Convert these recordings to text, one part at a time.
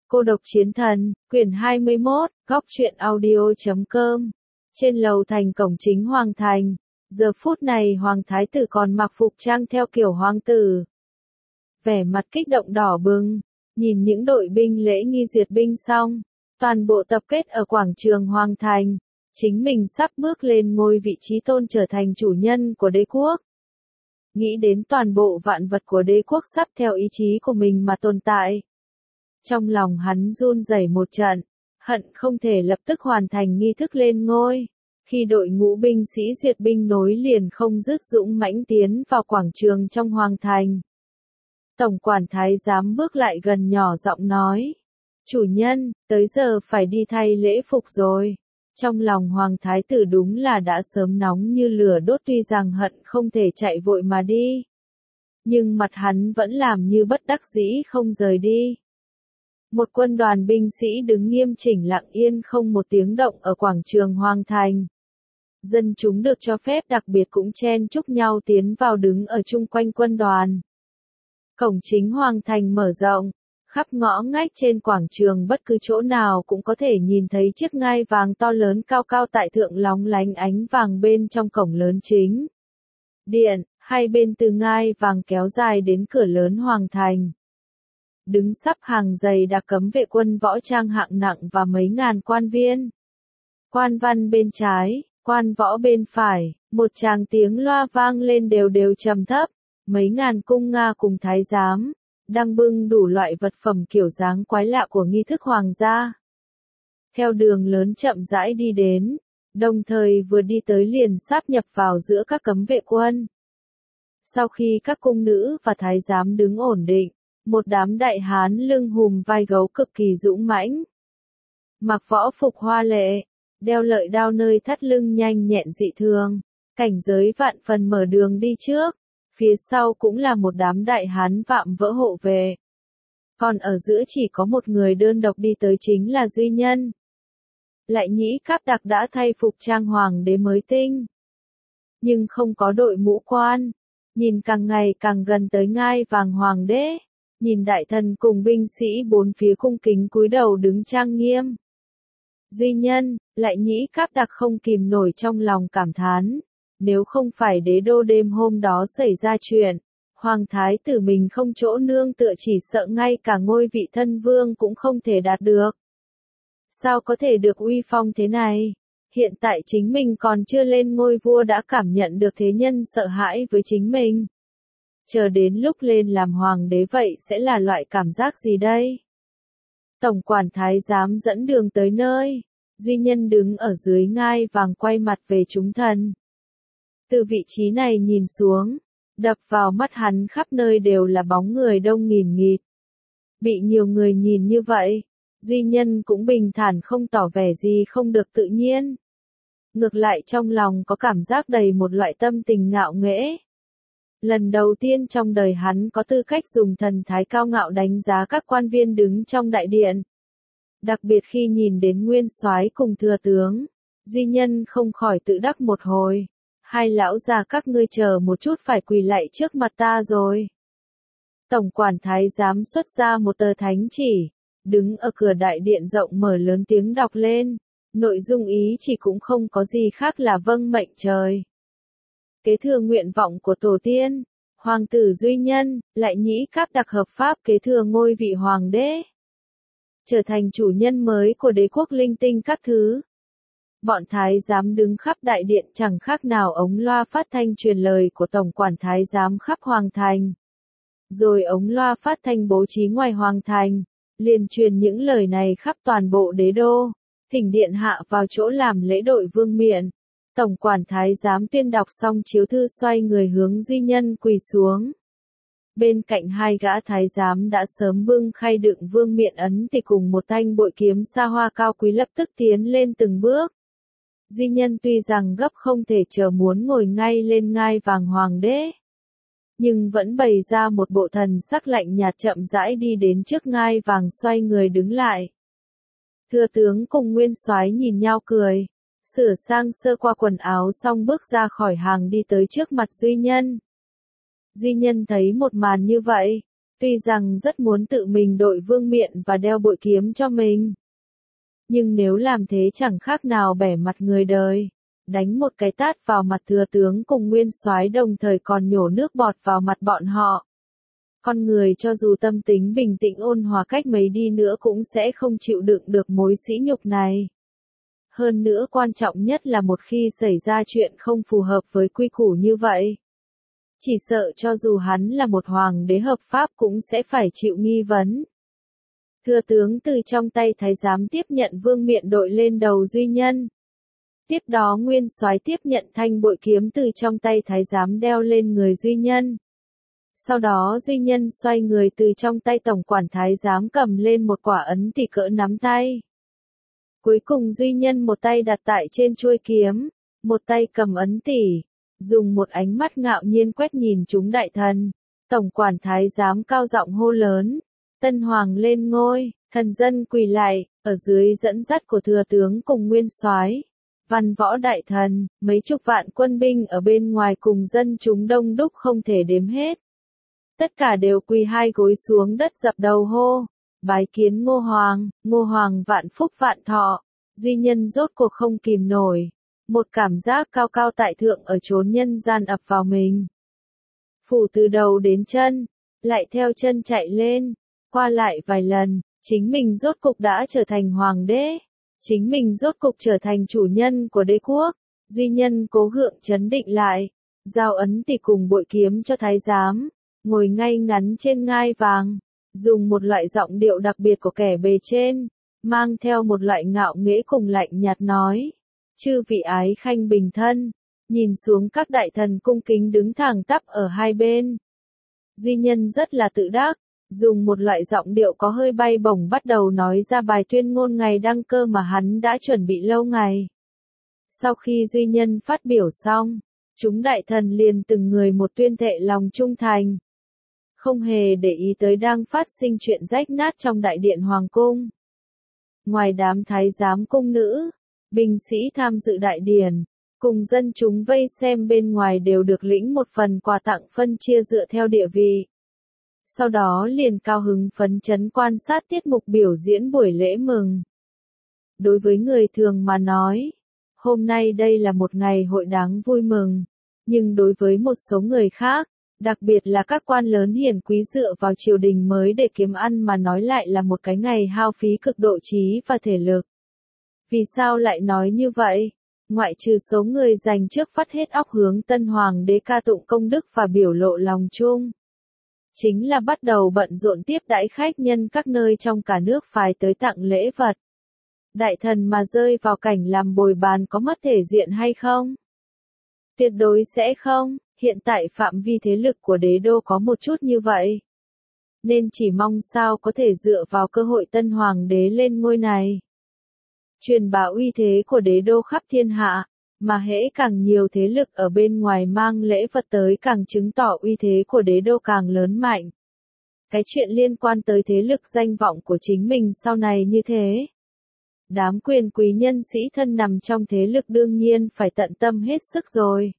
Cô độc chiến thần, quyển 21, góc truyện audio.com. Trên lầu thành cổng chính hoàng thành, giờ phút này hoàng thái tử còn mặc phục trang theo kiểu hoàng tử. Vẻ mặt kích động đỏ bừng, nhìn những đội binh lễ nghi duyệt binh xong, toàn bộ tập kết ở quảng trường hoàng thành, chính mình sắp bước lên ngôi vị trí tôn trở thành chủ nhân của đế quốc. Nghĩ đến toàn bộ vạn vật của đế quốc sắp theo ý chí của mình mà tồn tại. Trong lòng hắn run rẩy một trận, hận không thể lập tức hoàn thành nghi thức lên ngôi. Khi đội ngũ binh sĩ duyệt binh nối liền không dứt dũng mãnh tiến vào quảng trường trong hoàng thành. Tổng quản thái giám bước lại gần nhỏ giọng nói. Chủ nhân, tới giờ phải đi thay lễ phục rồi. Trong lòng hoàng thái tử đúng là đã sớm nóng như lửa đốt, tuy rằng hận không thể chạy vội mà đi. Nhưng mặt hắn vẫn làm như bất đắc dĩ không rời đi. Một quân đoàn binh sĩ đứng nghiêm chỉnh lặng yên không một tiếng động ở quảng trường hoàng thành. Dân chúng được cho phép đặc biệt cũng chen chúc nhau tiến vào đứng ở chung quanh quân đoàn. Cổng chính hoàng thành mở rộng, khắp ngõ ngách trên quảng trường bất cứ chỗ nào cũng có thể nhìn thấy chiếc ngai vàng to lớn cao cao tại thượng lóng lánh ánh vàng bên trong cổng lớn chính. Điện, hai bên từ ngai vàng kéo dài đến cửa lớn hoàng thành. Đứng sắp hàng dày đặc cấm vệ quân võ trang hạng nặng và mấy ngàn quan viên. Quan văn bên trái, quan võ bên phải, một tràng tiếng loa vang lên đều đều trầm thấp, mấy ngàn cung nga cùng thái giám, đang bưng đủ loại vật phẩm kiểu dáng quái lạ của nghi thức hoàng gia. Theo đường lớn chậm rãi đi đến, đồng thời vừa đi tới liền sáp nhập vào giữa các cấm vệ quân. Sau khi các cung nữ và thái giám đứng ổn định, một đám đại hán lưng hùm vai gấu cực kỳ dũng mãnh. Mặc võ phục hoa lệ, đeo lợi đao nơi thắt lưng nhanh nhẹn dị thường, cảnh giới vạn phần mở đường đi trước, phía sau cũng là một đám đại hán vạm vỡ hộ vệ. Còn ở giữa chỉ có một người đơn độc đi tới chính là Duy Nhân. Lại Nhĩ Cáp Đặc đã thay phục trang hoàng đế mới tinh. Nhưng không có đội mũ quan, nhìn càng ngày càng gần tới ngai vàng hoàng đế. Nhìn đại thần cùng binh sĩ bốn phía cung kính cúi đầu đứng trang nghiêm. Duy Nhân, Lại Nhĩ Cáp Đặc không kìm nổi trong lòng cảm thán. Nếu không phải đế đô đêm hôm đó xảy ra chuyện, hoàng thái tử mình không chỗ nương tựa chỉ sợ ngay cả ngôi vị thân vương cũng không thể đạt được. Sao có thể được uy phong thế này? Hiện tại chính mình còn chưa lên ngôi vua đã cảm nhận được thế nhân sợ hãi với chính mình. Chờ đến lúc lên làm hoàng đế vậy sẽ là loại cảm giác gì đây? Tổng quản thái giám dẫn đường tới nơi, Duy Nhân đứng ở dưới ngai vàng quay mặt về chúng thần. Từ vị trí này nhìn xuống, đập vào mắt hắn khắp nơi đều là bóng người đông nghìn nghịt. Bị nhiều người nhìn như vậy, Duy Nhân cũng bình thản không tỏ vẻ gì không được tự nhiên. Ngược lại trong lòng có cảm giác đầy một loại tâm tình ngạo nghễ. Lần đầu tiên trong đời hắn có tư cách dùng thần thái cao ngạo đánh giá các quan viên đứng trong đại điện. Đặc biệt khi nhìn đến nguyên soái cùng thừa tướng, Duy Nhân không khỏi tự đắc một hồi. Hai lão già các ngươi chờ một chút phải quỳ lạy trước mặt ta rồi. Tổng quản thái giám xuất ra một tờ thánh chỉ, đứng ở cửa đại điện rộng mở lớn tiếng đọc lên. Nội dung ý chỉ cũng không có gì khác là vâng mệnh trời. Kế thừa nguyện vọng của tổ tiên, hoàng tử Duy Nhân, Lại Nhĩ Cáp Đặc hợp pháp kế thừa ngôi vị hoàng đế. Trở thành chủ nhân mới của đế quốc linh tinh các thứ. Bọn thái giám đứng khắp đại điện chẳng khác nào ống loa phát thanh truyền lời của tổng quản thái giám khắp hoàng thành. Rồi ống loa phát thanh bố trí ngoài hoàng thành, liền truyền những lời này khắp toàn bộ đế đô. Thỉnh điện hạ vào chỗ làm lễ đội vương miện. Tổng quản thái giám tuyên đọc xong chiếu thư xoay người hướng Duy Nhân quỳ xuống. Bên cạnh hai gã thái giám đã sớm bưng khay đựng vương miện ấn thì cùng một thanh bội kiếm sa hoa cao quý lập tức tiến lên từng bước. Duy Nhân tuy rằng gấp không thể chờ muốn ngồi ngay lên ngai vàng hoàng đế, nhưng vẫn bày ra một bộ thần sắc lạnh nhạt chậm rãi đi đến trước ngai vàng xoay người đứng lại. Thừa tướng cùng nguyên soái nhìn nhau cười, sửa sang sơ qua quần áo xong bước ra khỏi hàng đi tới trước mặt Duy Nhân. Duy Nhân thấy một màn như vậy, Tuy rằng rất muốn tự mình đội vương miện và đeo bội kiếm cho mình. Nhưng nếu làm thế chẳng khác nào bẻ mặt người đời. Đánh một cái tát vào mặt thừa tướng cùng nguyên soái đồng thời còn nhổ nước bọt vào mặt bọn họ. Con người cho dù tâm tính bình tĩnh ôn hòa cách mấy đi nữa cũng sẽ không chịu đựng được mối sỉ nhục này. Hơn nữa quan trọng nhất là một khi xảy ra chuyện không phù hợp với quy củ như vậy. Chỉ sợ cho dù hắn là một hoàng đế hợp pháp cũng sẽ phải chịu nghi vấn. Thừa tướng từ trong tay thái giám tiếp nhận vương miện đội lên đầu Duy Nhân. Tiếp đó nguyên soái tiếp nhận thanh bội kiếm từ trong tay thái giám đeo lên người Duy Nhân. Sau đó Duy Nhân xoay người từ trong tay tổng quản thái giám cầm lên một quả ấn tỷ cỡ nắm tay. Cuối cùng Duy Nhân một tay đặt tại trên chuôi kiếm, một tay cầm ấn tỷ, dùng một ánh mắt ngạo nhiên quét nhìn chúng đại thần. Tổng quản thái giám cao giọng hô lớn, Tân Hoàng lên ngôi, thần dân quỳ lại, ở dưới dẫn dắt của thừa tướng cùng nguyên soái, văn võ đại thần, mấy chục vạn quân binh ở bên ngoài cùng dân chúng đông đúc không thể đếm hết. Tất cả đều quỳ hai gối xuống đất dập đầu hô, bái kiến Ngô Hoàng vạn phúc vạn thọ. Duy Nhân rốt cuộc không kìm nổi, một cảm giác cao cao tại thượng ở chốn nhân gian ập vào mình. Phủ từ đầu đến chân, lại theo chân chạy lên, qua lại vài lần, chính mình rốt cục đã trở thành hoàng đế, chính mình rốt cục trở thành chủ nhân của đế quốc. Duy Nhân cố gượng trấn định lại, giao ấn tỷ cùng bội kiếm cho thái giám, ngồi ngay ngắn trên ngai vàng, dùng một loại giọng điệu đặc biệt của kẻ bề trên, mang theo một loại ngạo nghễ cùng lạnh nhạt nói, chư vị ái khanh bình thân, nhìn xuống các đại thần cung kính đứng thẳng tắp ở hai bên. Duy Nhân rất là tự đắc, dùng một loại giọng điệu có hơi bay bổng bắt đầu nói ra bài tuyên ngôn ngày đăng cơ mà hắn đã chuẩn bị lâu ngày. Sau khi Duy Nhân phát biểu xong, chúng đại thần liền từng người một tuyên thệ lòng trung thành. Không hề để ý tới đang phát sinh chuyện rách nát trong đại điện hoàng cung. Ngoài đám thái giám cung nữ, binh sĩ tham dự đại điển, cùng dân chúng vây xem bên ngoài đều được lĩnh một phần quà tặng phân chia dựa theo địa vị. Sau đó liền cao hứng phấn chấn quan sát tiết mục biểu diễn buổi lễ mừng. Đối với người thường mà nói, hôm nay đây là một ngày hội đáng vui mừng, nhưng đối với một số người khác, đặc biệt là các quan lớn hiển quý dựa vào triều đình mới để kiếm ăn mà nói lại là một cái ngày hao phí cực độ trí và thể lực. Vì sao lại nói như vậy? Ngoại trừ số người dành trước vắt hết óc hướng Tân Hoàng đế ca tụng công đức và biểu lộ lòng chung. Chính là bắt đầu bận rộn tiếp đãi khách nhân các nơi trong cả nước phái tới tặng lễ vật. Đại thần mà rơi vào cảnh làm bồi bàn có mất thể diện hay không? Tuyệt đối sẽ không, hiện tại phạm vi thế lực của đế đô có một chút như vậy. Nên chỉ mong sao có thể dựa vào cơ hội Tân Hoàng đế lên ngôi này. Truyền bá uy thế của đế đô khắp thiên hạ, mà hễ càng nhiều thế lực ở bên ngoài mang lễ vật tới càng chứng tỏ uy thế của đế đô càng lớn mạnh. Cái chuyện liên quan tới thế lực danh vọng của chính mình sau này như thế. Đám quyền quý nhân sĩ thân nằm trong thế lực đương nhiên phải tận tâm hết sức rồi.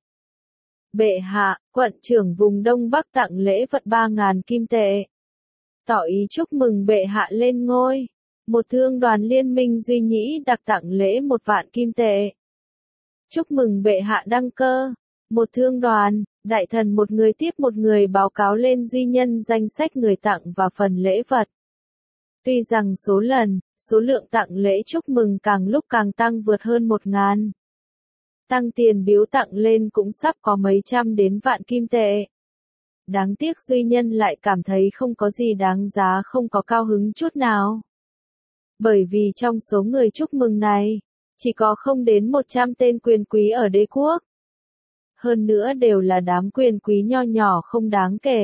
Bệ hạ, quận trưởng vùng Đông Bắc tặng lễ vật 3.000 kim tệ. Tỏ ý chúc mừng bệ hạ lên ngôi. Một thương đoàn liên minh Duy Nhĩ đặc tặng lễ 1 vạn kim tệ. Chúc mừng bệ hạ đăng cơ. Một thương đoàn, đại thần một người tiếp một người báo cáo lên Duy Nhân danh sách người tặng và phần lễ vật. Tuy rằng số lượng tặng lễ chúc mừng càng lúc càng tăng vượt hơn 1.000. Tăng tiền biếu tặng lên cũng sắp có mấy trăm đến vạn kim tệ. Đáng tiếc Duy Nhân lại cảm thấy không có gì đáng giá, không có cao hứng chút nào. Bởi vì trong số người chúc mừng này, chỉ có không đến 100 tên quyền quý ở đế quốc. Hơn nữa đều là đám quyền quý nho nhỏ không đáng kể.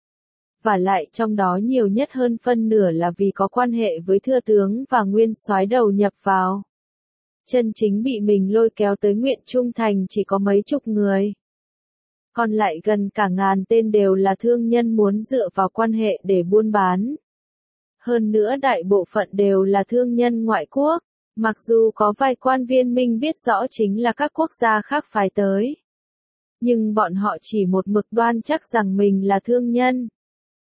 Và lại trong đó nhiều nhất hơn phân nửa là vì có quan hệ với thừa tướng và nguyên soái đầu nhập vào. Chân chính bị mình lôi kéo tới nguyện trung thành chỉ có mấy chục người. Còn lại gần cả ngàn tên đều là thương nhân muốn dựa vào quan hệ để buôn bán. Hơn nữa đại bộ phận đều là thương nhân ngoại quốc, mặc dù có vài quan viên minh biết rõ chính là các quốc gia khác phái tới. Nhưng bọn họ chỉ một mực đoan chắc rằng mình là thương nhân.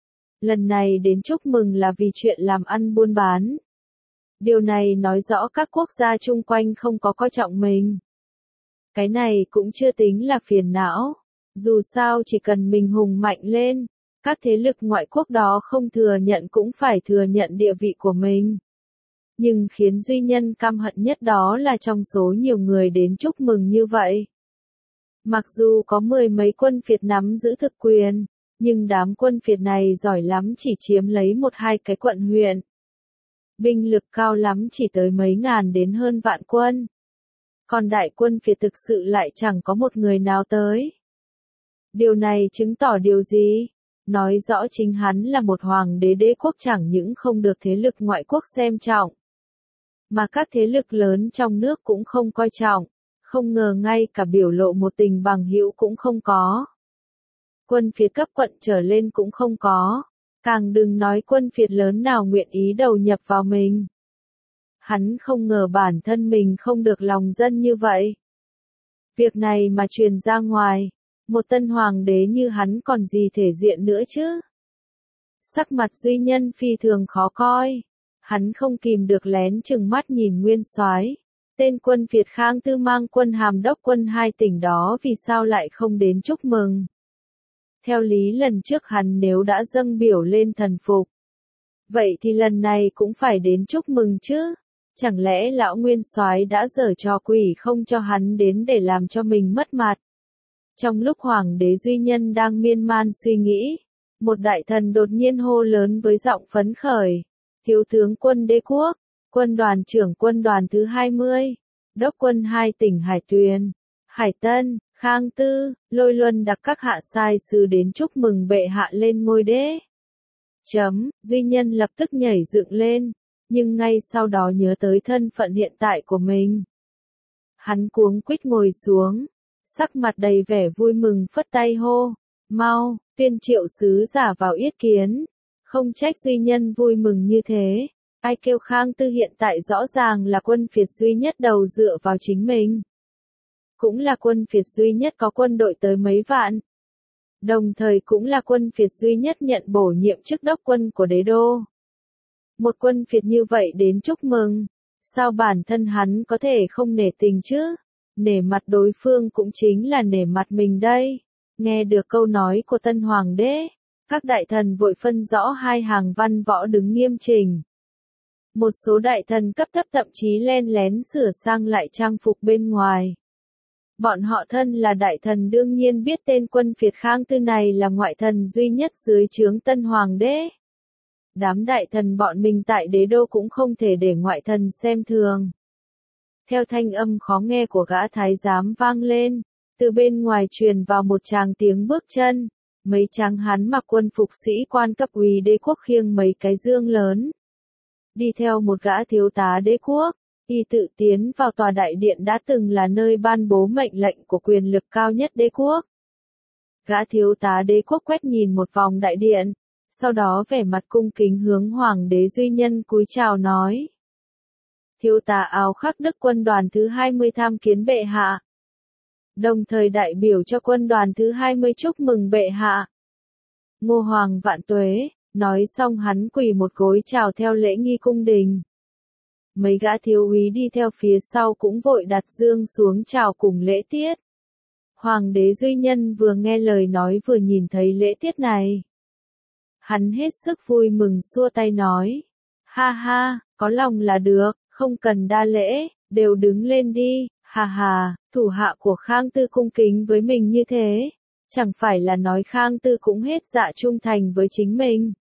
Lần này đến chúc mừng là vì chuyện làm ăn buôn bán. Điều này nói rõ các quốc gia chung quanh không có coi trọng mình. Cái này cũng chưa tính là phiền não. Dù sao chỉ cần mình hùng mạnh lên, các thế lực ngoại quốc đó không thừa nhận cũng phải thừa nhận địa vị của mình. Nhưng khiến Duy Nhân căm hận nhất đó là trong số nhiều người đến chúc mừng như vậy. Mặc dù có 10 mấy quân phiệt nắm giữ thực quyền, nhưng đám quân phiệt này giỏi lắm chỉ chiếm lấy 1-2 cái quận huyện. Binh lực cao lắm chỉ tới mấy ngàn đến hơn vạn quân. Còn đại quân phiệt thực sự lại chẳng có một người nào tới. Điều này chứng tỏ điều gì? Nói rõ chính hắn là một hoàng đế đế quốc chẳng những không được thế lực ngoại quốc xem trọng, mà các thế lực lớn trong nước cũng không coi trọng, không ngờ ngay cả biểu lộ một tình bằng hữu cũng không có. Quân phiệt cấp quận trở lên cũng không có, càng đừng nói quân phiệt lớn nào nguyện ý đầu nhập vào mình. Hắn không ngờ bản thân mình không được lòng dân như vậy. Việc này mà truyền ra ngoài, một tân hoàng đế như hắn còn gì thể diện nữa chứ? Sắc mặt Duy Nhân phi thường khó coi. Hắn không kìm được lén chừng mắt nhìn Nguyên Soái. Tên quân phiệt Khang Tư mang quân hàm đốc quân 2 tỉnh đó vì sao lại không đến chúc mừng? Theo lý lần trước hắn nếu đã dâng biểu lên thần phục, vậy thì lần này cũng phải đến chúc mừng chứ? Chẳng lẽ lão Nguyên Soái đã giở trò quỷ không cho hắn đến để làm cho mình mất mặt? Trong lúc hoàng đế Duy Nhân đang miên man suy nghĩ, một đại thần đột nhiên hô lớn với giọng phấn khởi: Thiếu tướng quân đế quốc, quân đoàn trưởng quân đoàn thứ 20, đốc quân 2 tỉnh Hải Tuyền, Hải Tân, Khang Tư, Lôi Luân đặc các hạ sai sứ đến chúc mừng bệ hạ lên ngôi đế. Duy Nhân lập tức nhảy dựng lên, nhưng ngay sau đó nhớ tới thân phận hiện tại của mình. Hắn cuống quýt ngồi xuống, sắc mặt đầy vẻ vui mừng phất tay hô: mau, tuyên triệu sứ giả vào yết kiến. Không trách Duy Nhân vui mừng như thế. Ai kêu Khang Tư hiện tại rõ ràng là quân phiệt duy nhất đầu dựa vào chính mình. Cũng là quân phiệt duy nhất có quân đội tới mấy vạn. Đồng thời cũng là quân phiệt duy nhất nhận bổ nhiệm chức đốc quân của đế đô. Một quân phiệt như vậy đến chúc mừng. Sao bản thân hắn có thể không nể tình chứ? Nể mặt đối phương cũng chính là nể mặt mình đây. Nghe được câu nói của tân hoàng đế, các đại thần vội phân rõ hai hàng văn võ đứng nghiêm chỉnh. Một số đại thần cấp thấp thậm chí len lén sửa sang lại trang phục bên ngoài. Bọn họ thân là đại thần đương nhiên biết tên quân phiệt Khang Tư này là ngoại thần duy nhất dưới trướng tân hoàng đế. Đám đại thần bọn mình tại đế đô cũng không thể để ngoại thần xem thường. Theo thanh âm khó nghe của gã thái giám vang lên, từ bên ngoài truyền vào một tràng tiếng bước chân. Mấy tráng hán mặc quân phục sĩ quan cấp úy đế quốc khiêng mấy cái dương lớn. Đi theo một gã thiếu tá đế quốc, y tự tiến vào tòa đại điện đã từng là nơi ban bố mệnh lệnh của quyền lực cao nhất đế quốc. Gã thiếu tá đế quốc quét nhìn một vòng đại điện, sau đó vẻ mặt cung kính hướng hoàng đế Duy Nhân cúi chào nói: Thiếu tá áo khắc Đức quân đoàn thứ 20 tham kiến bệ hạ. Đồng thời đại biểu cho quân đoàn thứ 20 chúc mừng bệ hạ. Ngô Hoàng vạn tuế, nói xong hắn quỳ một gối chào theo lễ nghi cung đình. Mấy gã thiếu úy đi theo phía sau cũng vội đặt dương xuống chào cùng lễ tiết. Hoàng đế Duy Nhân vừa nghe lời nói vừa nhìn thấy lễ tiết này. Hắn hết sức vui mừng xua tay nói: ha ha, có lòng là được, không cần đa lễ, đều đứng lên đi. Hà hà, thủ hạ của Khang Tư cung kính với mình như thế, chẳng phải là nói Khang Tư cũng hết dạ trung thành với chính mình.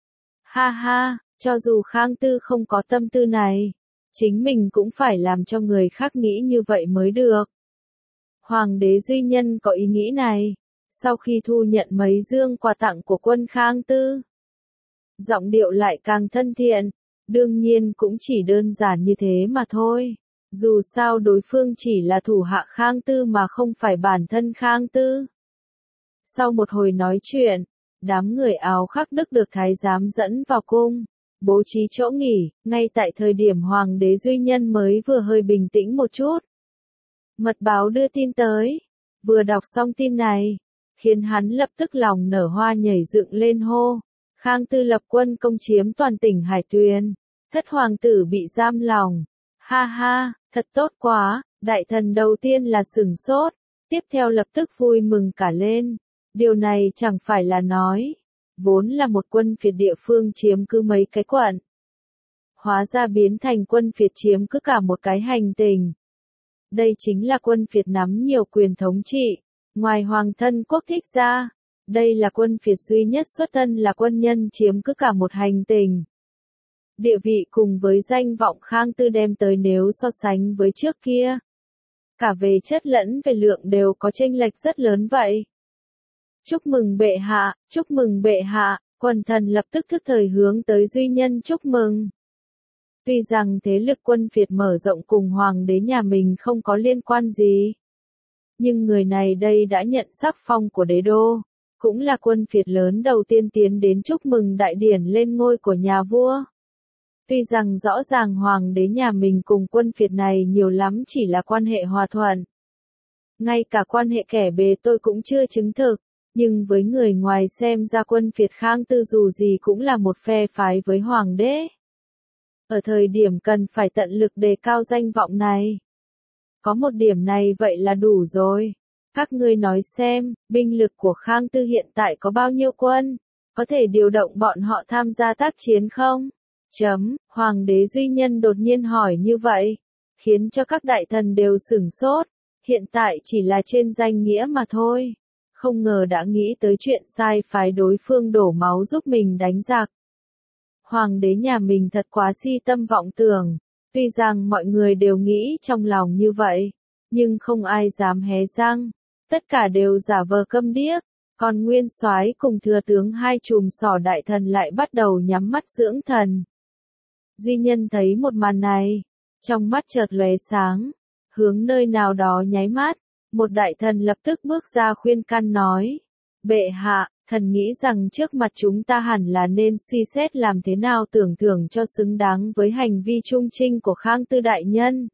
Ha ha, cho dù Khang Tư không có tâm tư này, chính mình cũng phải làm cho người khác nghĩ như vậy mới được. Hoàng đế Duy Nhân có ý nghĩ này, sau khi thu nhận mấy dương quà tặng của quân Khang Tư. Giọng điệu lại càng thân thiện, đương nhiên cũng chỉ đơn giản như thế mà thôi. Dù sao đối phương chỉ là thủ hạ Khang Tư mà không phải bản thân Khang Tư. Sau một hồi nói chuyện, đám người áo khắc Đức được thái giám dẫn vào cung, bố trí chỗ nghỉ, ngay tại thời điểm hoàng đế Duy Nhân mới vừa hơi bình tĩnh một chút. Mật báo đưa tin tới, vừa đọc xong tin này, khiến hắn lập tức lòng nở hoa nhảy dựng lên hô: Khang Tư lập quân công chiếm toàn tỉnh Hải Tuyền. Thất hoàng tử bị giam lòng. Ha ha, thật tốt quá, đại thần đầu tiên là sửng sốt, tiếp theo lập tức vui mừng cả lên. Điều này chẳng phải là nói, vốn là một quân phiệt địa phương chiếm cứ mấy cái quận. Hóa ra biến thành quân phiệt chiếm cứ cả một cái hành tinh. Đây chính là quân phiệt nắm nhiều quyền thống trị, ngoài hoàng thân quốc thích ra. Đây là quân phiệt duy nhất xuất thân là quân nhân chiếm cứ cả một hành tinh. Địa vị cùng với danh vọng Khang Tư đem tới nếu so sánh với trước kia. Cả về chất lẫn về lượng đều có chênh lệch rất lớn vậy. Chúc mừng bệ hạ, chúc mừng bệ hạ, quần thần lập tức thức thời hướng tới Duy Nhân chúc mừng. Tuy rằng thế lực quân phiệt mở rộng cùng hoàng đế nhà mình không có liên quan gì. Nhưng người này đây đã nhận sắc phong của đế đô, cũng là quân phiệt lớn đầu tiên tiến đến chúc mừng đại điển lên ngôi của nhà vua. Tuy rằng rõ ràng hoàng đế nhà mình cùng quân phiệt này nhiều lắm chỉ là quan hệ hòa thuận. Ngay cả quan hệ kẻ bề tôi cũng chưa chứng thực, nhưng với người ngoài xem ra quân phiệt Khang Tư dù gì cũng là một phe phái với hoàng đế. Ở thời điểm cần phải tận lực đề cao danh vọng này. Có một điểm này vậy là đủ rồi. Các ngươi nói xem, binh lực của Khang Tư hiện tại có bao nhiêu quân? Có thể điều động bọn họ tham gia tác chiến không? Hoàng đế Duy Nhân đột nhiên hỏi như vậy, khiến cho các đại thần đều sửng sốt. Hiện tại chỉ là trên danh nghĩa mà thôi. Không ngờ đã nghĩ tới chuyện sai phái đối phương đổ máu giúp mình đánh giặc. Hoàng đế nhà mình thật quá si tâm vọng tưởng. Tuy rằng mọi người đều nghĩ trong lòng như vậy, nhưng không ai dám hé răng. Tất cả đều giả vờ câm điếc. Còn Nguyên Soái cùng thừa tướng hai chùm sỏ đại thần lại bắt đầu nhắm mắt dưỡng thần. Duy Nhân thấy một màn này, trong mắt chợt lóe sáng, hướng nơi nào đó nháy mắt, một đại thần lập tức bước ra khuyên can nói: "Bệ hạ, thần nghĩ rằng trước mặt chúng ta hẳn là nên suy xét làm thế nào tưởng thưởng cho xứng đáng với hành vi trung trinh của Khang Tư đại nhân."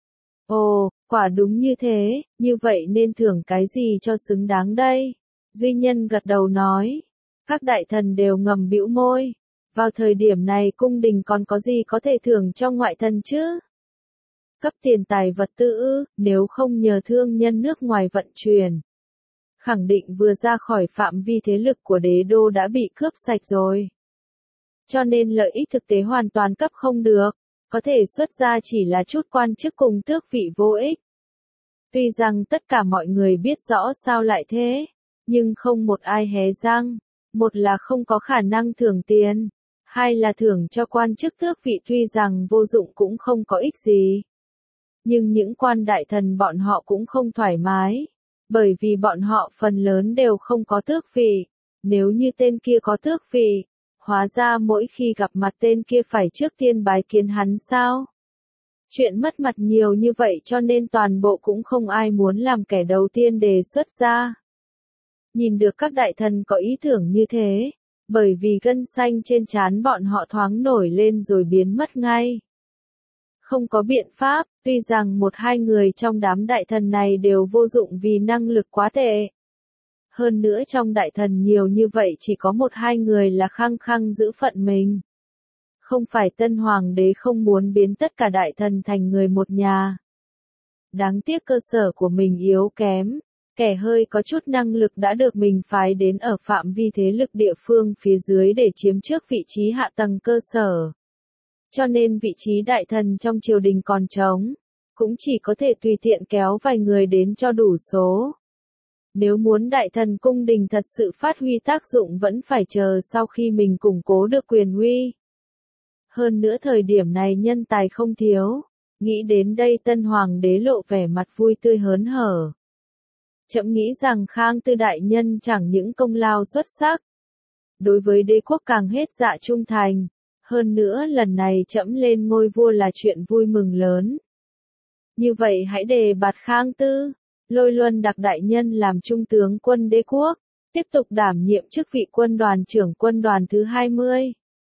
Ồ, quả đúng như thế, như vậy nên thưởng cái gì cho xứng đáng đây? Duy Nhân gật đầu nói. Các đại thần đều ngầm bĩu môi. Vào thời điểm này cung đình còn có gì có thể thưởng cho ngoại thần chứ? Cấp tiền tài vật tư ư, nếu không nhờ thương nhân nước ngoài vận chuyển. Khẳng định vừa ra khỏi phạm vi thế lực của đế đô đã bị cướp sạch rồi. Cho nên lợi ích thực tế hoàn toàn cấp không được, có thể xuất ra chỉ là chút quan chức cùng tước vị vô ích. Tuy rằng tất cả mọi người biết rõ sao lại thế, nhưng không một ai hé răng. Một là không có khả năng thưởng tiền, hai là thưởng cho quan chức tước vị tuy rằng vô dụng cũng không có ích gì. Nhưng những quan đại thần bọn họ cũng không thoải mái, bởi vì bọn họ phần lớn đều không có tước vị. Nếu như tên kia có tước vị, hóa ra mỗi khi gặp mặt tên kia phải trước tiên bái kiến hắn sao? Chuyện mất mặt nhiều như vậy cho nên toàn bộ cũng không ai muốn làm kẻ đầu tiên đề xuất ra. Nhìn được các đại thần có ý tưởng như thế, bởi vì gân xanh trên trán bọn họ thoáng nổi lên rồi biến mất ngay. Không có biện pháp, tuy rằng một hai người trong đám đại thần này đều vô dụng vì năng lực quá tệ. Hơn nữa trong đại thần nhiều như vậy chỉ có một hai người là khăng khăng giữ phận mình. Không phải tân hoàng đế không muốn biến tất cả đại thần thành người một nhà. Đáng tiếc cơ sở của mình yếu kém. Kẻ hơi có chút năng lực đã được mình phái đến ở phạm vi thế lực địa phương phía dưới để chiếm trước vị trí hạ tầng cơ sở. Cho nên vị trí đại thần trong triều đình còn trống, cũng chỉ có thể tùy tiện kéo vài người đến cho đủ số. Nếu muốn đại thần cung đình thật sự phát huy tác dụng vẫn phải chờ sau khi mình củng cố được quyền uy. Hơn nữa thời điểm này nhân tài không thiếu, nghĩ đến đây tân hoàng đế lộ vẻ mặt vui tươi hớn hở. Trẫm nghĩ rằng Khang Tư đại nhân chẳng những công lao xuất sắc, đối với đế quốc càng hết dạ trung thành, hơn nữa lần này trẫm lên ngôi vua là chuyện vui mừng lớn. Như vậy hãy đề bạt Khang Tư, Lôi Luân đặc đại nhân làm trung tướng quân đế quốc, tiếp tục đảm nhiệm chức vị quân đoàn trưởng quân đoàn thứ 20.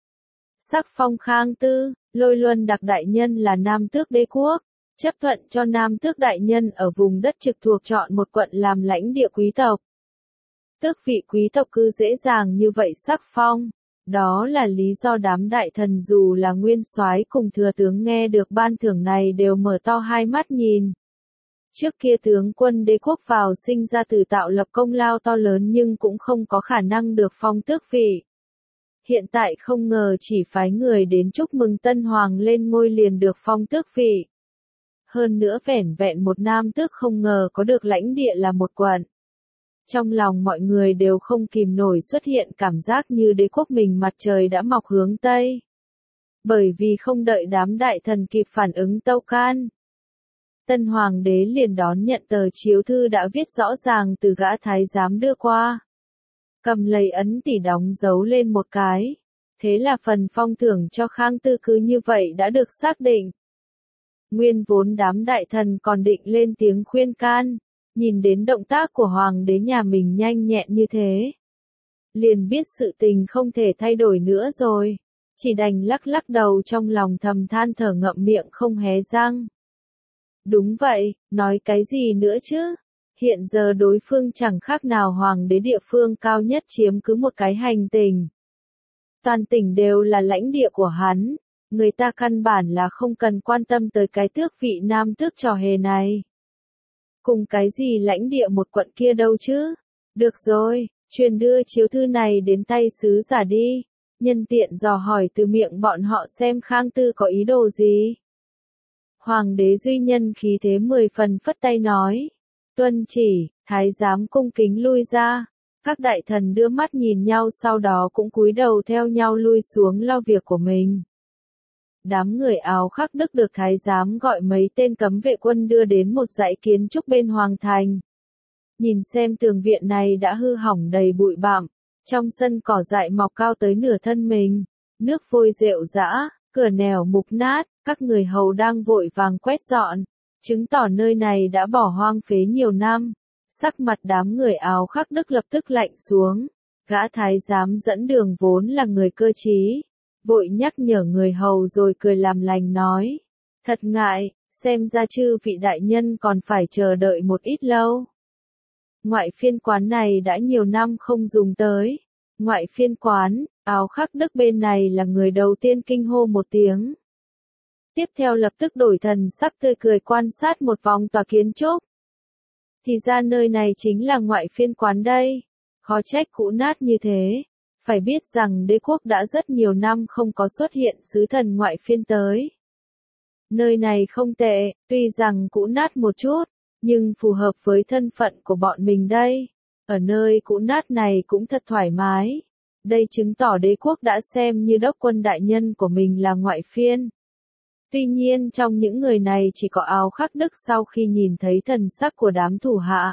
Sắc phong Khang Tư, Lôi Luân đặc đại nhân là nam tước đế quốc. Chấp thuận cho nam tước đại nhân ở vùng đất trực thuộc chọn một quận làm lãnh địa quý tộc. Tước vị quý tộc cứ dễ dàng như vậy sắc phong, Đó là lý do đám đại thần dù là nguyên soái cùng thừa tướng nghe được ban thưởng này đều mở to hai mắt nhìn. Trước kia tướng quân đế quốc vào sinh ra từ tạo lập công lao to lớn nhưng cũng không có khả năng được phong tước vị. Hiện tại không ngờ chỉ phái người đến chúc mừng tân hoàng lên ngôi liền được phong tước vị. Hơn nữa vẻn vẹn một nam tước không ngờ có được lãnh địa là một quận. Trong lòng mọi người đều không kìm nổi xuất hiện cảm giác như đế quốc mình mặt trời đã mọc hướng Tây. Bởi vì không đợi đám đại thần kịp phản ứng tâu can. Tân hoàng đế liền đón nhận tờ chiếu thư đã viết rõ ràng từ gã thái giám đưa qua. Cầm lấy ấn tỷ đóng dấu lên một cái. Thế là phần phong thưởng cho Khang Tư cứ như vậy đã được xác định. Nguyên vốn đám đại thần còn định lên tiếng khuyên can. Nhìn đến động tác của hoàng đế nhà mình nhanh nhẹn như thế. Liền biết sự tình không thể thay đổi nữa rồi. Chỉ đành lắc lắc đầu trong lòng thầm than thở ngậm miệng không hé răng. Đúng vậy, nói cái gì nữa chứ? Hiện giờ đối phương chẳng khác nào hoàng đế địa phương cao nhất chiếm cứ một cái hành tinh. Toàn tỉnh đều là lãnh địa của hắn. Người ta căn bản là không cần quan tâm tới cái tước vị nam tước trò hề này. Cùng cái gì lãnh địa một quận kia đâu chứ? Được rồi, truyền đưa chiếu thư này đến tay sứ giả đi. Nhân tiện dò hỏi từ miệng bọn họ xem Khang Tư có ý đồ gì. Hoàng đế duy nhân khí thế 10 phần phất tay nói. Tuân chỉ, thái giám cung kính lui ra. Các đại thần đưa mắt nhìn nhau sau đó cũng cúi đầu theo nhau lui xuống lo việc của mình. Đám người áo khắc Đức được thái giám gọi mấy tên cấm vệ quân đưa đến một dãy kiến trúc bên hoàng thành. Nhìn xem tường viện này đã hư hỏng đầy bụi bặm, trong sân cỏ dại mọc cao tới nửa thân mình, nước vôi rệu rã, cửa nẻo mục nát, các người hầu đang vội vàng quét dọn, chứng tỏ nơi này đã bỏ hoang phế nhiều năm. Sắc mặt đám người áo khắc Đức lập tức lạnh xuống, gã thái giám dẫn đường vốn là người cơ trí. Vội nhắc nhở người hầu rồi cười làm lành nói. Thật ngại, xem ra chư vị đại nhân còn phải chờ đợi một ít lâu. Ngoại phiên quán này đã nhiều năm không dùng tới. Ngoại phiên quán, áo khắc Đức bên này là người đầu tiên kinh hô một tiếng. Tiếp theo lập tức đổi thần sắc tươi cười quan sát một vòng tòa kiến trúc. Thì ra nơi này chính là ngoại phiên quán đây. Khó trách cũ nát như thế. Phải biết rằng đế quốc đã rất nhiều năm không có xuất hiện sứ thần ngoại phiên tới. Nơi này không tệ, tuy rằng cũ nát một chút, nhưng phù hợp với thân phận của bọn mình đây. Ở nơi cũ nát này cũng thật thoải mái. Đây chứng tỏ đế quốc đã xem như đốc quân đại nhân của mình là ngoại phiên. Tuy nhiên trong những người này chỉ có áo khắc Đức sau khi nhìn thấy thần sắc của đám thủ hạ.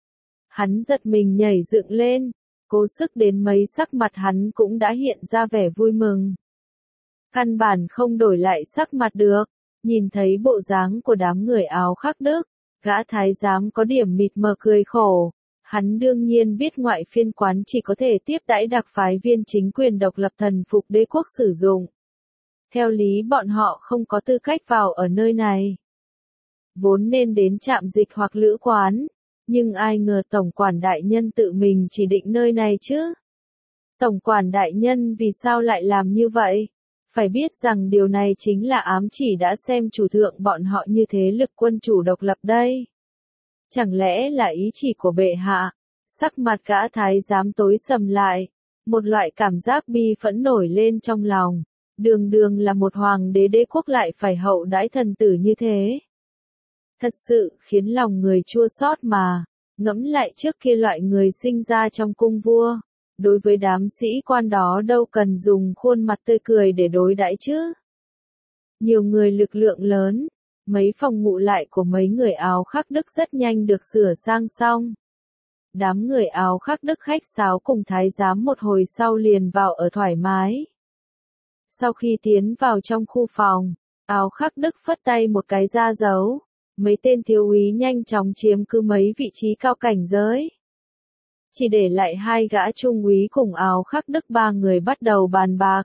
Hắn giật mình nhảy dựng lên. Cố sức đến mấy sắc mặt hắn cũng đã hiện ra vẻ vui mừng. Căn bản không đổi lại sắc mặt được, nhìn thấy bộ dáng của đám người áo khắc Đức, gã thái giám có điểm mịt mờ cười khổ. Hắn đương nhiên biết ngoại phiên quán chỉ có thể tiếp đãi đặc phái viên chính quyền độc lập thần phục đế quốc sử dụng. Theo lý bọn họ không có tư cách vào ở nơi này. Vốn nên đến trạm dịch hoặc lữ quán. Nhưng ai ngờ tổng quản đại nhân tự mình chỉ định nơi này chứ? Tổng quản đại nhân vì sao lại làm như vậy? Phải biết rằng điều này chính là ám chỉ đã xem chủ thượng bọn họ như thế lực quân chủ độc lập đây. Chẳng lẽ là ý chỉ của bệ hạ? Sắc mặt gã thái giám tối sầm lại. Một loại cảm giác bi phẫn nổi lên trong lòng. Đường đường là một hoàng đế đế quốc lại phải hậu đãi thần tử như thế. Thật sự khiến lòng người chua xót mà. Ngẫm lại trước kia loại người sinh ra trong cung vua. Đối với đám sĩ quan đó đâu cần dùng khuôn mặt tươi cười để đối đãi chứ. Nhiều người lực lượng lớn. Mấy phòng ngủ lại của mấy người áo khắc Đức rất nhanh được sửa sang xong. Đám người áo khắc Đức khách sáo cùng thái giám một hồi sau liền vào ở thoải mái. Sau khi tiến vào trong khu phòng, áo khắc Đức phất tay một cái ra dấu. Mấy tên thiếu úy nhanh chóng chiếm cứ mấy vị trí cao cảnh giới. Chỉ để lại hai gã trung úy cùng áo khắc Đức ba người bắt đầu bàn bạc.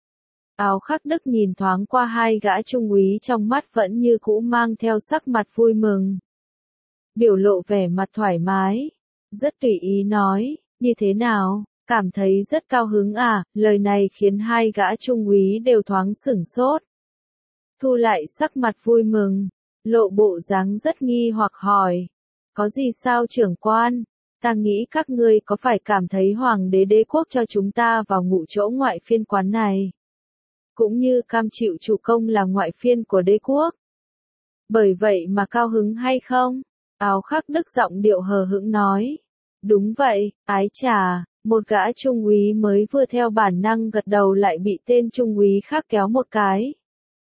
Áo khắc Đức nhìn thoáng qua hai gã trung úy trong mắt vẫn như cũ mang theo sắc mặt vui mừng. Biểu lộ vẻ mặt thoải mái. Rất tùy ý nói, như thế nào, Cảm thấy rất cao hứng à, lời này khiến hai gã trung úy đều thoáng sửng sốt. Thu lại sắc mặt vui mừng, lộ bộ dáng rất nghi hoặc hỏi. Có gì sao trưởng quan? Ta nghĩ các ngươi có phải cảm thấy hoàng đế đế quốc cho chúng ta vào ngụ chỗ ngoại phiên quán này. Cũng như cam chịu chủ công là ngoại phiên của đế quốc. Bởi vậy mà cao hứng hay không? Áo Khắc Đức giọng điệu hờ hững nói. Đúng vậy, ái chà, một gã trung úy mới vừa theo bản năng gật đầu lại bị tên trung úy khác kéo một cái.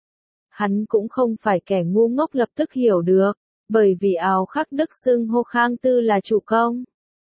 Hắn cũng không phải kẻ ngu ngốc lập tức hiểu được, bởi vì Áo Khắc Đức xưng hô Khang Tư là chủ công.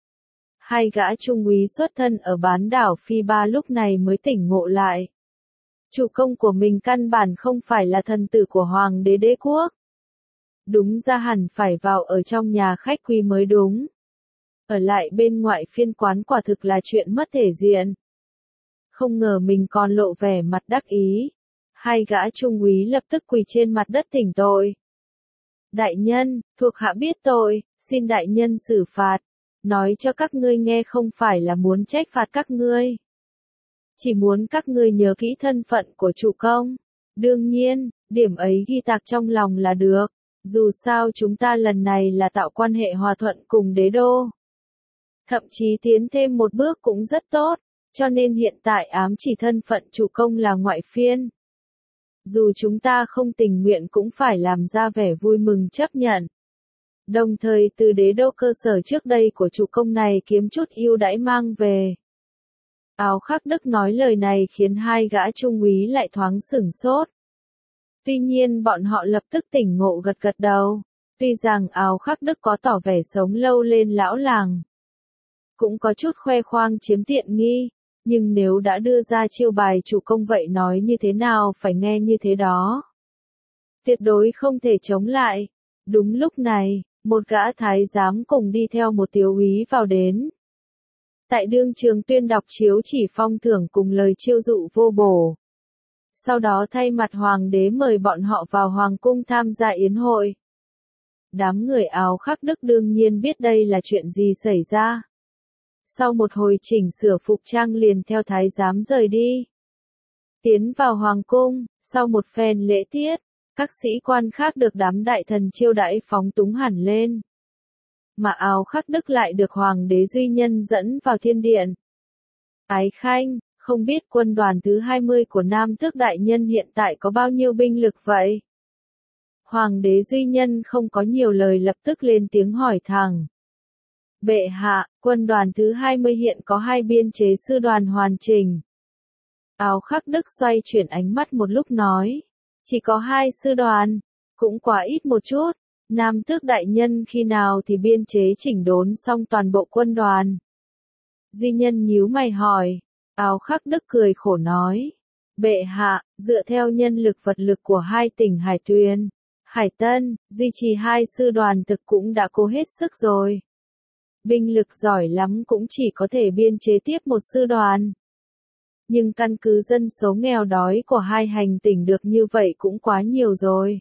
Hai gã trung úy xuất thân ở bán đảo Phi Ba lúc này mới tỉnh ngộ lại. Chủ công của mình căn bản không phải là thần tử của hoàng đế đế quốc. Đúng ra hẳn phải vào ở trong nhà khách quý mới đúng. Ở lại bên ngoại phiên quán quả thực là chuyện mất thể diện. Không ngờ mình còn lộ vẻ mặt đắc ý. Hai gã trung úy lập tức quỳ trên mặt đất thỉnh tội. Đại nhân, thuộc hạ biết tội, xin đại nhân xử phạt. Nói cho các ngươi nghe không phải là muốn trách phạt các ngươi. Chỉ muốn các ngươi nhớ kỹ thân phận của chủ công. Đương nhiên, điểm ấy ghi tạc trong lòng là được. Dù sao chúng ta lần này là tạo quan hệ hòa thuận cùng đế đô. Thậm chí tiến thêm một bước cũng rất tốt, cho nên hiện tại ám chỉ thân phận chủ công là ngoại phiên. Dù chúng ta không tình nguyện cũng phải làm ra vẻ vui mừng chấp nhận. Đồng thời từ đế đô cơ sở trước đây của chủ công này kiếm chút ưu đãi mang về. Áo Khắc Đức nói lời này khiến hai gã trung úy lại thoáng sửng sốt. Tuy nhiên bọn họ lập tức tỉnh ngộ gật gật đầu. Tuy rằng Áo Khắc Đức có tỏ vẻ sống lâu lên lão làng. Cũng có chút khoe khoang chiếm tiện nghi. Nhưng nếu đã đưa ra chiêu bài chủ công vậy nói như thế nào phải nghe như thế đó. Tuyệt đối không thể chống lại. Đúng lúc này, một gã thái giám cùng đi theo một thiếu úy vào đến. Tại đương trường tuyên đọc chiếu chỉ phong thưởng cùng lời chiêu dụ vô bổ. Sau đó thay mặt hoàng đế mời bọn họ vào hoàng cung tham gia yến hội. Đám người Áo Khắc Đức đương nhiên biết đây là chuyện gì xảy ra. Sau một hồi chỉnh sửa phục trang liền theo thái giám rời đi. Tiến vào hoàng cung, sau một phen lễ tiết, các sĩ quan khác được đám đại thần chiêu đãi phóng túng hẳn lên. Mà Áo Khắc Đức lại được hoàng đế Duy Nhân dẫn vào thiên điện. Ái khanh, không biết quân đoàn thứ 20 của Nam Tước đại nhân hiện tại có bao nhiêu binh lực vậy? Hoàng đế Duy Nhân không có nhiều lời lập tức lên tiếng hỏi thẳng. Bệ hạ, quân đoàn thứ 20 hiện có 2 biên chế sư đoàn hoàn chỉnh. Áo Khắc Đức xoay chuyển ánh mắt một lúc nói. Chỉ có 2 sư đoàn, cũng quá ít một chút. Nam Tước đại nhân khi nào thì biên chế chỉnh đốn xong toàn bộ quân đoàn? Duy Nhân nhíu mày hỏi. Áo Khắc Đức cười khổ nói. Bệ hạ, dựa theo nhân lực vật lực của 2 tỉnh Hải Tuyền, Hải Tân, duy trì 2 sư đoàn thực cũng đã cố hết sức rồi. Binh lực giỏi lắm cũng chỉ có thể biên chế tiếp một sư đoàn. Nhưng căn cứ dân số nghèo đói của 2 hành tỉnh được như vậy cũng quá nhiều rồi.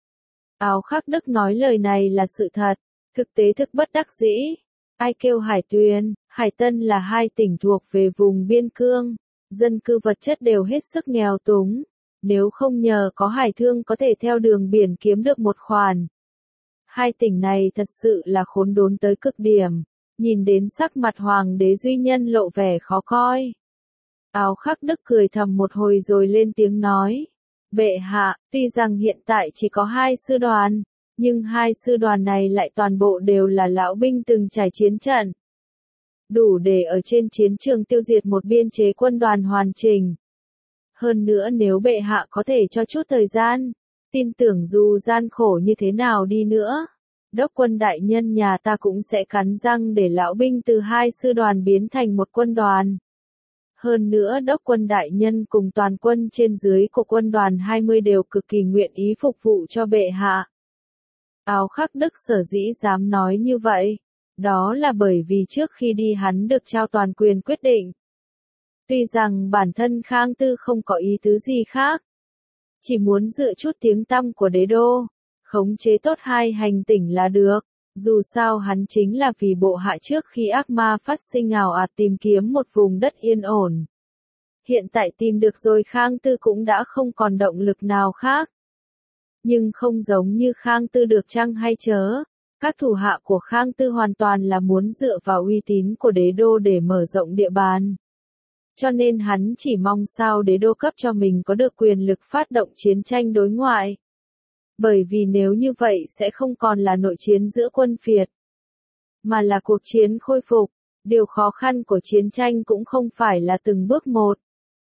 Áo Khắc Đức nói lời này là sự thật, thực tế thực bất đắc dĩ. Ai kêu Hải Tuyền, Hải Tân là 2 tỉnh thuộc về vùng biên cương, dân cư vật chất đều hết sức nghèo túng. Nếu không nhờ có hải thương có thể theo đường biển kiếm được một khoản. 2 tỉnh này thật sự là khốn đốn tới cực điểm. Nhìn đến sắc mặt hoàng đế Duy Nhân lộ vẻ khó coi. Áo Khắc Đức cười thầm một hồi rồi lên tiếng nói. Bệ hạ, tuy rằng hiện tại chỉ có 2 sư đoàn, nhưng 2 sư đoàn này lại toàn bộ đều là lão binh từng trải chiến trận. Đủ để ở trên chiến trường tiêu diệt một biên chế quân đoàn hoàn chỉnh. Hơn nữa nếu bệ hạ có thể cho chút thời gian, tin tưởng dù gian khổ như thế nào đi nữa, đốc quân đại nhân nhà ta cũng sẽ cắn răng để lão binh từ 2 sư đoàn biến thành một quân đoàn. Hơn nữa đốc quân đại nhân cùng toàn quân trên dưới của quân đoàn 20 đều cực kỳ nguyện ý phục vụ cho bệ hạ. Áo Khắc Đức sở dĩ dám nói như vậy, đó là bởi vì trước khi đi hắn được trao toàn quyền quyết định. Tuy rằng bản thân Khang Tư không có ý tứ gì khác, chỉ muốn dựa chút tiếng tăm của đế đô, khống chế tốt 2 hành tỉnh là được, Dù sao hắn chính là vì bộ hạ trước khi ác ma phát sinh ào ạt tìm kiếm một vùng đất yên ổn. Hiện tại tìm được rồi Khang Tư cũng đã không còn động lực nào khác. Nhưng không giống như Khang Tư được chăng hay chớ, các thủ hạ của Khang Tư hoàn toàn là muốn dựa vào uy tín của đế đô để mở rộng địa bàn. Cho nên hắn chỉ mong sao đế đô cấp cho mình có được quyền lực phát động chiến tranh đối ngoại. Bởi vì nếu như vậy sẽ không còn là nội chiến giữa quân phiệt, mà là cuộc chiến khôi phục. Điều khó khăn của chiến tranh cũng không phải là từng bước một,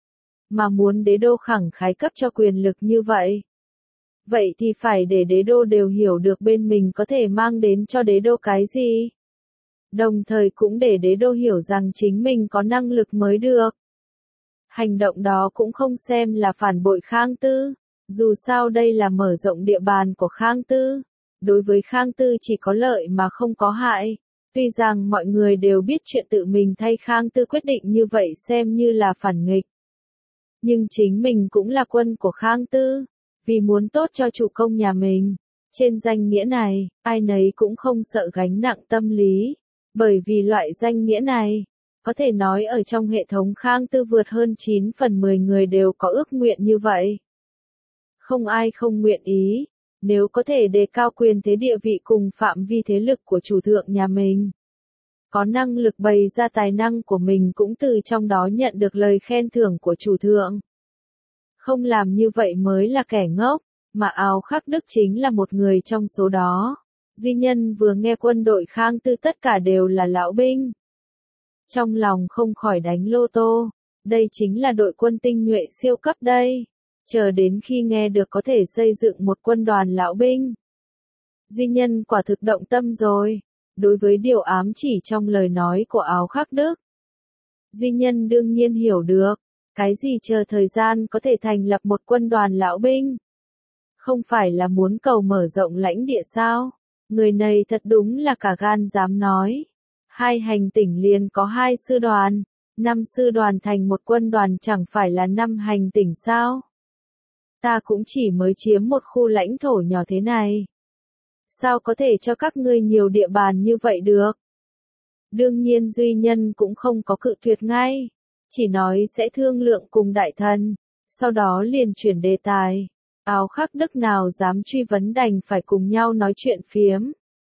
mà muốn đế đô khẳng khái cấp cho quyền lực như vậy. Vậy thì phải để đế đô đều hiểu được bên mình có thể mang đến cho đế đô cái gì. Đồng thời cũng để đế đô hiểu rằng chính mình có năng lực mới được. Hành động đó cũng không xem là phản bội Khang Tư. Dù sao đây là mở rộng địa bàn của Khang Tư. Đối với Khang Tư chỉ có lợi mà không có hại. Tuy rằng mọi người đều biết chuyện tự mình thay Khang Tư quyết định như vậy xem như là phản nghịch. Nhưng chính mình cũng là quân của Khang Tư. Vì muốn tốt cho chủ công nhà mình. Trên danh nghĩa này, ai nấy cũng không sợ gánh nặng tâm lý. Bởi vì loại danh nghĩa này, có thể nói ở trong hệ thống Khang Tư vượt hơn 9 phần 10 người đều có ước nguyện như vậy. Không ai không nguyện ý, nếu có thể đề cao quyền thế địa vị cùng phạm vi thế lực của chủ thượng nhà mình. Có năng lực bày ra tài năng của mình cũng từ trong đó nhận được lời khen thưởng của chủ thượng. Không làm như vậy mới là kẻ ngốc, mà Áo Khắc Đức chính là một người trong số đó. Duy Nhân vừa nghe quân đội Khang Tư tất cả đều là lão binh. Trong lòng không khỏi đánh lô tô, đây chính là đội quân tinh nhuệ siêu cấp đây. Chờ đến khi nghe được có thể xây dựng một quân đoàn lão binh. Duy Nhân quả thực động tâm rồi, đối với điều ám chỉ trong lời nói của Áo Khắc Đức. Duy Nhân đương nhiên hiểu được, cái gì chờ thời gian có thể thành lập một quân đoàn lão binh. Không phải là muốn cầu mở rộng lãnh địa sao? Người này thật đúng là cả gan dám nói. 2 hành tỉnh liền có 2 sư đoàn, 5 sư đoàn thành một quân đoàn chẳng phải là 5 hành tỉnh sao? Ta cũng chỉ mới chiếm một khu lãnh thổ nhỏ thế này. Sao có thể cho các ngươi nhiều địa bàn như vậy được? Đương nhiên Duy Nhân cũng không có cự tuyệt ngay. Chỉ nói sẽ thương lượng cùng đại thần. Sau đó liền chuyển đề tài. Áo Khắc Đức nào dám truy vấn đành phải cùng nhau nói chuyện phiếm.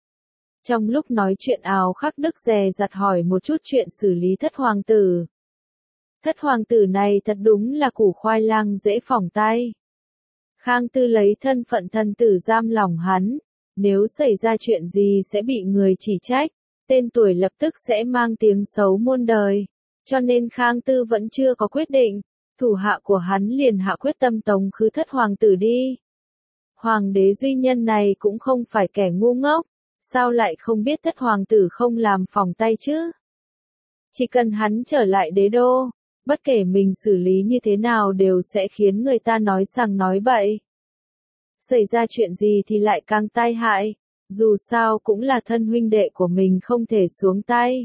Trong lúc nói chuyện Áo Khắc Đức dè dặt hỏi một chút chuyện xử lý thất hoàng tử. Thất hoàng tử này thật đúng là củ khoai lang dễ phỏng tay. Khang Tư lấy thân phận thần tử giam lòng hắn. Nếu xảy ra chuyện gì sẽ bị người chỉ trách. Tên tuổi lập tức sẽ mang tiếng xấu muôn đời. Cho nên Khang Tư vẫn chưa có quyết định. Thủ hạ của hắn liền hạ quyết tâm tống khứ thất hoàng tử đi. Hoàng đế Duy Nhân này cũng không phải kẻ ngu ngốc. Sao lại không biết thất hoàng tử không làm phỏng tay chứ? Chỉ cần hắn trở lại đế đô, bất kể mình xử lý như thế nào đều sẽ khiến người ta nói rằng nói bậy. Xảy ra chuyện gì thì lại càng tai hại, dù sao cũng là thân huynh đệ của mình không thể xuống tay.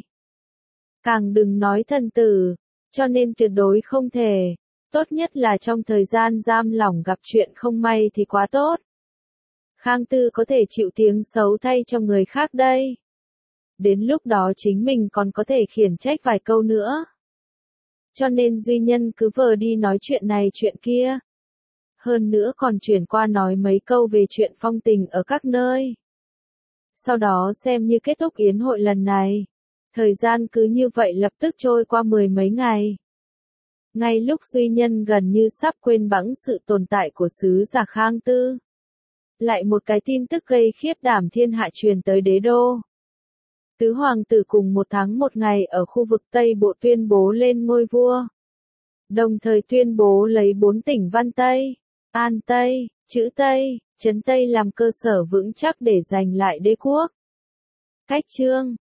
Càng đừng nói thần tử, cho nên tuyệt đối không thể. Tốt nhất là trong thời gian giam lỏng gặp chuyện không may thì quá tốt. Khang Tư có thể chịu tiếng xấu thay cho người khác đây. Đến lúc đó chính mình còn có thể khiển trách vài câu nữa. Cho nên Duy Nhân cứ vờ đi nói chuyện này chuyện kia. Hơn nữa còn chuyển qua nói mấy câu về chuyện phong tình ở các nơi. Sau đó xem như kết thúc yến hội lần này. Thời gian cứ như vậy lập tức trôi qua 10 mấy ngày. Ngay lúc Duy Nhân gần như sắp quên bẵng sự tồn tại của sứ giả Khang Tư. Lại một cái tin tức gây khiếp đảm thiên hạ truyền tới đế đô. Tứ hoàng tử cùng 1 tháng 1 ngày ở khu vực Tây Bộ tuyên bố lên ngôi vua. Đồng thời tuyên bố lấy 4 tỉnh Văn Tây, An Tây, Trữ Tây, Trấn Tây làm cơ sở vững chắc để giành lại đế quốc. Cách chương